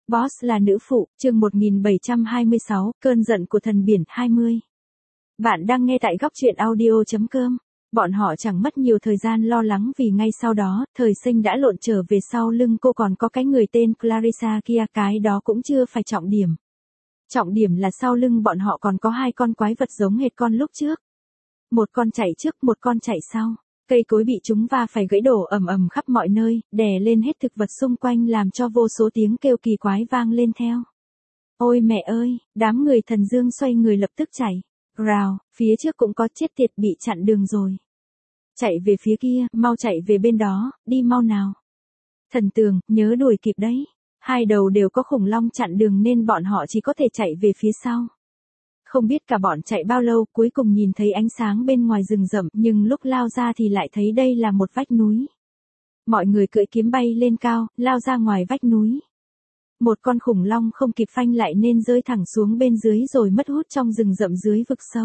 Boss là nữ phụ, chương 1726, cơn giận của thần biển 20. Bạn đang nghe tại góc truyện audio.com. Bọn họ chẳng mất nhiều thời gian lo lắng vì ngay sau đó, Thời Sinh đã lộn trở về sau lưng cô còn có cái người tên Clarissa kia, cái đó cũng chưa phải trọng điểm. Trọng điểm là sau lưng bọn họ còn có hai con quái vật giống hệt con lúc trước. Một con chạy trước, một con chạy sau. Cây cối bị chúng va phải gãy đổ ầm ầm khắp mọi nơi, đè lên hết thực vật xung quanh làm cho vô số tiếng kêu kỳ quái vang lên theo. Ôi mẹ ơi, đám người Thần Dương xoay người lập tức chạy. Rào, phía trước cũng có chết tiệt bị chặn đường rồi. Chạy về phía kia, mau chạy về bên đó, đi mau nào. Thần Tường, nhớ đuổi kịp đấy. Hai đầu đều có khủng long chặn đường nên bọn họ chỉ có thể chạy về phía sau. Không biết cả bọn chạy bao lâu, cuối cùng nhìn thấy ánh sáng bên ngoài rừng rậm, nhưng lúc lao ra thì lại thấy đây là một vách núi. Mọi người cưỡi kiếm bay lên cao, lao ra ngoài vách núi. Một con khủng long không kịp phanh lại nên rơi thẳng xuống bên dưới rồi mất hút trong rừng rậm dưới vực sâu.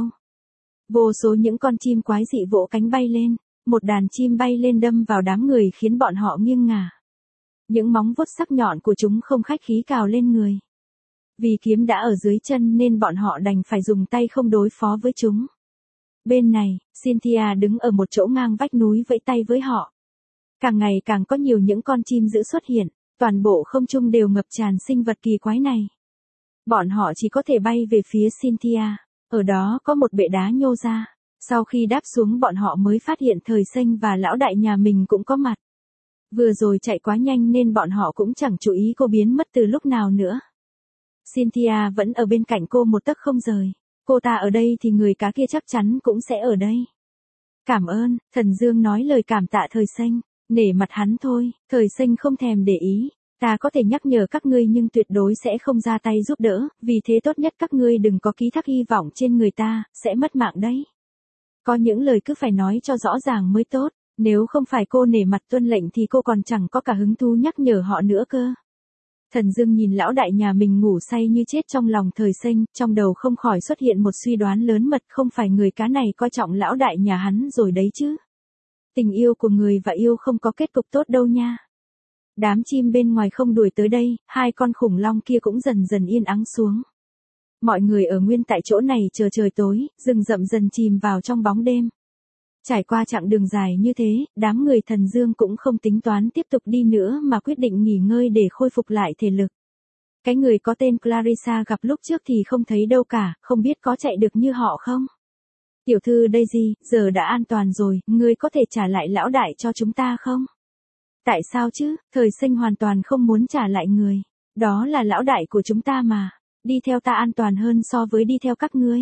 Vô số những con chim quái dị vỗ cánh bay lên, một đàn chim bay lên đâm vào đám người khiến bọn họ nghiêng ngả. Những móng vuốt sắc nhọn của chúng không khách khí cào lên người. Vì kiếm đã ở dưới chân nên bọn họ đành phải dùng tay không đối phó với chúng. Bên này, Cynthia đứng ở một chỗ ngang vách núi vẫy tay với họ. Càng ngày càng có nhiều những con chim dữ xuất hiện, toàn bộ không trung đều ngập tràn sinh vật kỳ quái này. Bọn họ chỉ có thể bay về phía Cynthia, ở đó có một bệ đá nhô ra. Sau khi đáp xuống bọn họ mới phát hiện Thời Sinh và lão đại nhà mình cũng có mặt. Vừa rồi chạy quá nhanh nên bọn họ cũng chẳng chú ý cô biến mất từ lúc nào nữa. Cynthia vẫn ở bên cạnh cô một tấc không rời. Cô ta ở đây thì người cá kia chắc chắn cũng sẽ ở đây. Cảm ơn, Thần Dương nói lời cảm tạ Thời Sinh. Nể mặt hắn thôi, Thời Sinh không thèm để ý. Ta có thể nhắc nhở các ngươi nhưng tuyệt đối sẽ không ra tay giúp đỡ, vì thế tốt nhất các ngươi đừng có ký thác hy vọng trên người ta, sẽ mất mạng đấy. Có những lời cứ phải nói cho rõ ràng mới tốt, nếu không phải cô nể mặt tuân lệnh thì cô còn chẳng có cả hứng thú nhắc nhở họ nữa cơ. Thần Dương nhìn lão đại nhà mình ngủ say như chết trong lòng Thời Sinh, trong đầu không khỏi xuất hiện một suy đoán lớn mật, không phải người cá này coi trọng lão đại nhà hắn rồi đấy chứ. Tình yêu của người và yêu không có kết cục tốt đâu nha. Đám chim bên ngoài không đuổi tới đây, hai con khủng long kia cũng dần dần yên ắng xuống. Mọi người ở nguyên tại chỗ này chờ trời tối, rừng rậm dần chìm vào trong bóng đêm. Trải qua chặng đường dài như thế, đám người Thần Dương cũng không tính toán tiếp tục đi nữa mà quyết định nghỉ ngơi để khôi phục lại thể lực. Cái người có tên Clarissa gặp lúc trước thì không thấy đâu cả, không biết có chạy được như họ không? Tiểu thư Daisy, giờ đã an toàn rồi, ngươi có thể trả lại lão đại cho chúng ta không? Tại sao chứ, Thời Sinh hoàn toàn không muốn trả lại người. Đó là lão đại của chúng ta mà, đi theo ta an toàn hơn so với đi theo các ngươi.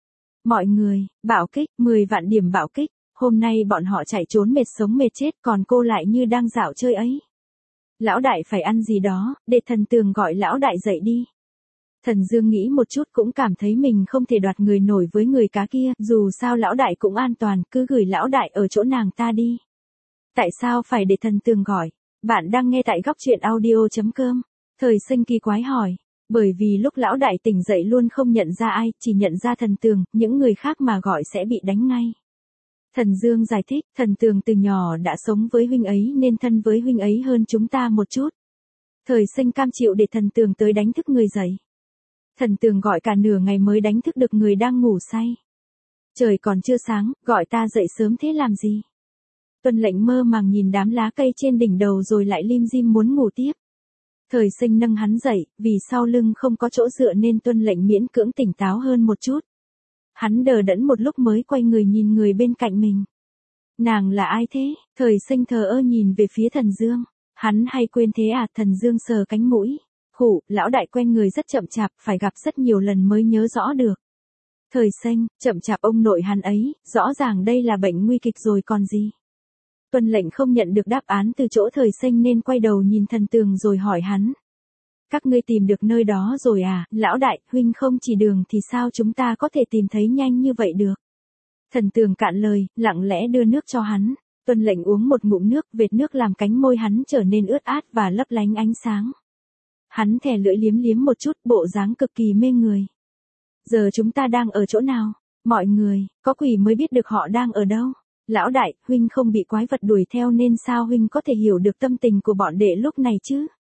Mọi người, bạo kích, 10 vạn điểm bạo kích. Hôm nay bọn họ chạy trốn mệt sống mệt chết còn cô lại như đang dạo chơi ấy. Lão đại phải ăn gì đó, để Thần Tường gọi lão đại dậy đi. Thần Dương nghĩ một chút cũng cảm thấy mình không thể đoạt người nổi với người cá kia, dù sao lão đại cũng an toàn, cứ gửi lão đại ở chỗ nàng ta đi. Tại sao phải để Thần Tường gọi? Bạn đang nghe tại góc truyện audio.com. Thời Sinh kỳ quái hỏi. Bởi vì lúc lão đại tỉnh dậy luôn không nhận ra ai, chỉ nhận ra Thần Tường, những người khác mà gọi sẽ bị đánh ngay. Thần Dương giải thích, Thần Tường từ nhỏ đã sống với huynh ấy nên thân với huynh ấy hơn chúng ta một chút. Thời Sinh cam chịu để Thần Tường tới đánh thức người dậy. Thần Tường gọi cả nửa ngày mới đánh thức được người đang ngủ say. Trời còn chưa sáng, gọi ta dậy sớm thế làm gì? Tuân lệnh mơ màng nhìn đám lá cây trên đỉnh đầu rồi lại lim dim muốn ngủ tiếp. Thời Sinh nâng hắn dậy, vì sau lưng không có chỗ dựa nên Tuân lệnh miễn cưỡng tỉnh táo hơn một chút. Hắn đờ đẫn một lúc mới quay người nhìn người bên cạnh mình. Nàng là ai thế? Thời Sinh thờ ơ nhìn về phía Thần Dương. Hắn hay quên thế à? Thần Dương sờ cánh mũi. Khụ, lão đại quen người rất chậm chạp, phải gặp rất nhiều lần mới nhớ rõ được. Thời Sinh, chậm chạp ông nội hắn ấy, rõ ràng đây là bệnh nguy kịch rồi còn gì. Tuân lệnh không nhận được đáp án từ chỗ Thời Sinh nên quay đầu nhìn Thần Tường rồi hỏi hắn. Các ngươi tìm được nơi đó rồi à, lão đại, huynh không chỉ đường thì sao chúng ta có thể tìm thấy nhanh như vậy được. Thần Tường cạn lời, lặng lẽ đưa nước cho hắn. Tuân lệnh uống một ngụm nước, vệt nước làm cánh môi hắn trở nên ướt át và lấp lánh ánh sáng. Hắn thè lưỡi liếm liếm một chút, bộ dáng cực kỳ mê người. Giờ chúng ta đang ở chỗ nào? Mọi người, có quỷ mới biết được họ đang ở đâu. Lão đại, huynh không bị quái vật đuổi theo nên sao huynh có thể hiểu được tâm tình của bọn đệ lúc này chứ?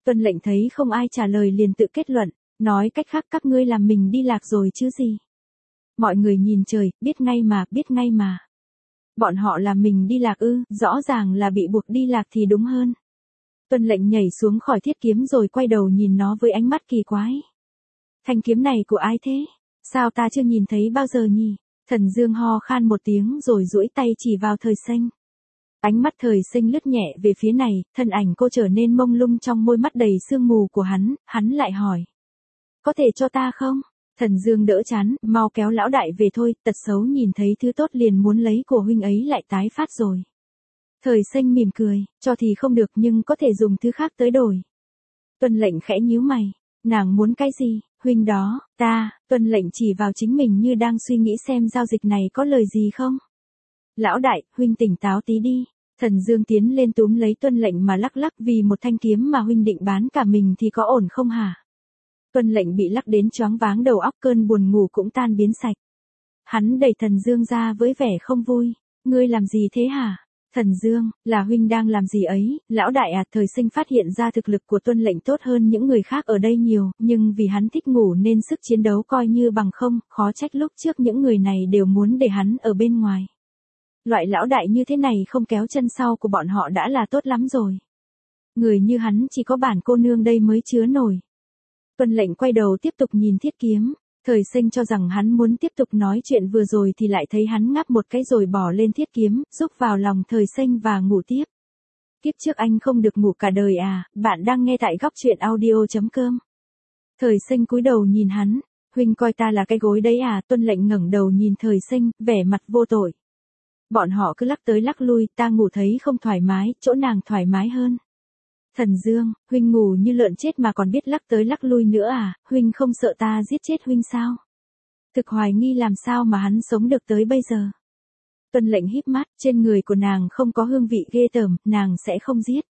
Tuân lệnh thấy không ai trả lời liền tự kết luận, nói cách khác các ngươi làm mình đi lạc rồi chứ gì. Mọi người nhìn trời, biết ngay mà, biết ngay mà. Bọn họ làm mình đi lạc ư, rõ ràng là bị buộc đi lạc thì đúng hơn. Tuân lệnh nhảy xuống khỏi thiết kiếm rồi quay đầu nhìn nó với ánh mắt kỳ quái. Thanh kiếm này của ai thế? Sao ta chưa nhìn thấy bao giờ nhỉ? Thần Dương ho khan một tiếng rồi duỗi tay chỉ vào Thời Sinh. Ánh mắt Thời Sinh lướt nhẹ về phía này, thân ảnh cô trở nên mông lung trong môi mắt đầy sương mù của hắn lại hỏi. Có thể cho ta không? Thần Dương đỡ chán, mau kéo lão đại về thôi, tật xấu nhìn thấy thứ tốt liền muốn lấy của huynh ấy lại tái phát rồi. Thời Sinh mỉm cười, cho thì không được nhưng có thể dùng thứ khác tới đổi. Tuân lệnh khẽ nhíu mày, nàng muốn cái gì, huynh đó, Tuân lệnh chỉ vào chính mình như đang suy nghĩ xem giao dịch này có lời gì không. Lão đại, huynh tỉnh táo tí đi. Thần Dương tiến lên túm lấy Tuân lệnh mà lắc lắc vì một thanh kiếm mà huynh định bán cả mình thì có ổn không hả? Tuân lệnh bị lắc đến choáng váng đầu óc, cơn buồn ngủ cũng tan biến sạch. Hắn đẩy Thần Dương ra với vẻ không vui. Ngươi làm gì thế hả? Thần Dương, là huynh đang làm gì ấy? Lão đại à, Thời Sinh phát hiện ra thực lực của Tuân lệnh tốt hơn những người khác ở đây nhiều, nhưng vì hắn thích ngủ nên sức chiến đấu coi như bằng không, khó trách lúc trước những người này đều muốn để hắn ở bên ngoài. Loại lão đại như thế này không kéo chân sau của bọn họ đã là tốt lắm rồi. Người như hắn chỉ có bản cô nương đây mới chứa nổi. Tuân lệnh quay đầu tiếp tục nhìn thiết kiếm. Thời Sinh cho rằng hắn muốn tiếp tục nói chuyện vừa rồi thì lại thấy hắn ngáp một cái rồi bỏ lên thiết kiếm, rúc vào lòng Thời Sinh và ngủ tiếp. Kiếp trước anh không được ngủ cả đời à? Bạn đang nghe tại góc truyện audio.com. Thời Sinh cúi đầu nhìn hắn, huynh coi ta là cái gối đấy à? Tuân lệnh ngẩng đầu nhìn Thời Sinh, vẻ mặt vô tội. Bọn họ cứ lắc tới lắc lui, ta ngủ thấy không thoải mái, chỗ nàng thoải mái hơn. Thần Dương, huynh ngủ như lợn chết mà còn biết lắc tới lắc lui nữa à, huynh không sợ ta giết chết huynh sao? Thực hoài nghi làm sao mà hắn sống được tới bây giờ. Tuân lệnh híp mắt, trên người của nàng không có hương vị ghê tởm, nàng sẽ không giết.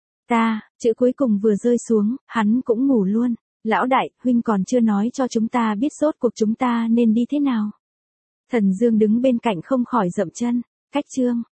Chữ cuối cùng vừa rơi xuống, hắn cũng ngủ luôn. Lão đại, huynh còn chưa nói cho chúng ta biết rốt cuộc chúng ta nên đi thế nào. Thần Dương đứng bên cạnh không khỏi dậm chân. Cách chương